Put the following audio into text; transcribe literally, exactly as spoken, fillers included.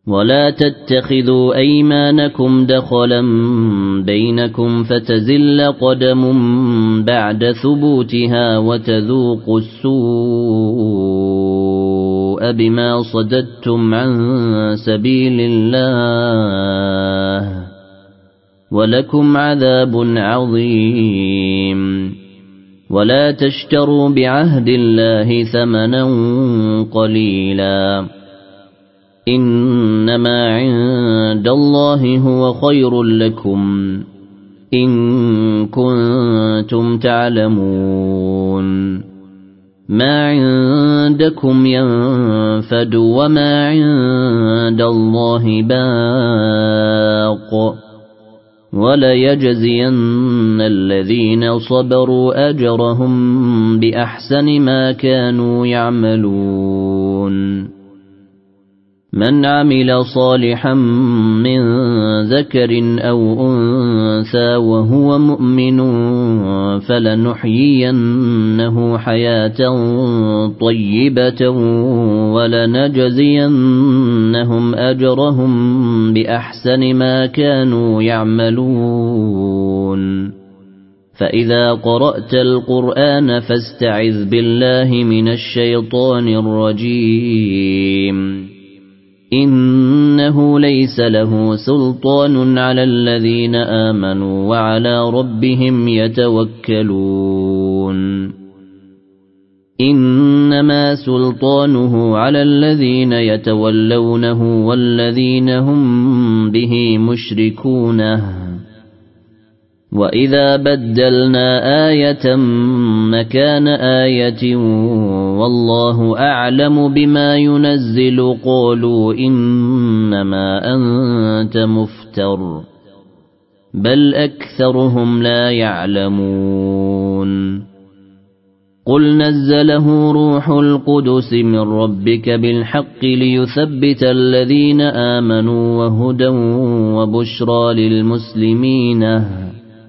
ولا تتخذوا أيمانكم دخلا بينكم فتزل قدم بعد ثبوتها وتذوقوا السوء بما صددتم عن سبيل الله ولكم عذاب عظيم. ولا تشتروا بعهد الله ثمنا قليلا إنما عند الله هو خير لكم إن كنتم تعلمون. ما عندكم ينفد وما عند الله باق وليجزين الذين صبروا أجرهم بأحسن ما كانوا يعملون. من عمل صالحا من ذكر أو أنثى وهو مؤمن فلنحيينه حياة طيبة ولنجزينهم أجرهم بأحسن ما كانوا يعملون. فإذا قرأت القرآن فاستعذ بالله من الشيطان الرجيم إنه ليس له سلطان على الذين آمنوا وعلى ربهم يتوكلون. إنما سلطانه على الذين يتولونه والذين هم به مشركون. وإذا بدلنا آية مكان آية والله أعلم بما ينزل قالوا إنما أنت مفتر بل أكثرهم لا يعلمون. قل نزله روح القدس من ربك بالحق ليثبت الذين آمنوا وهدى وبشرى للمسلمين.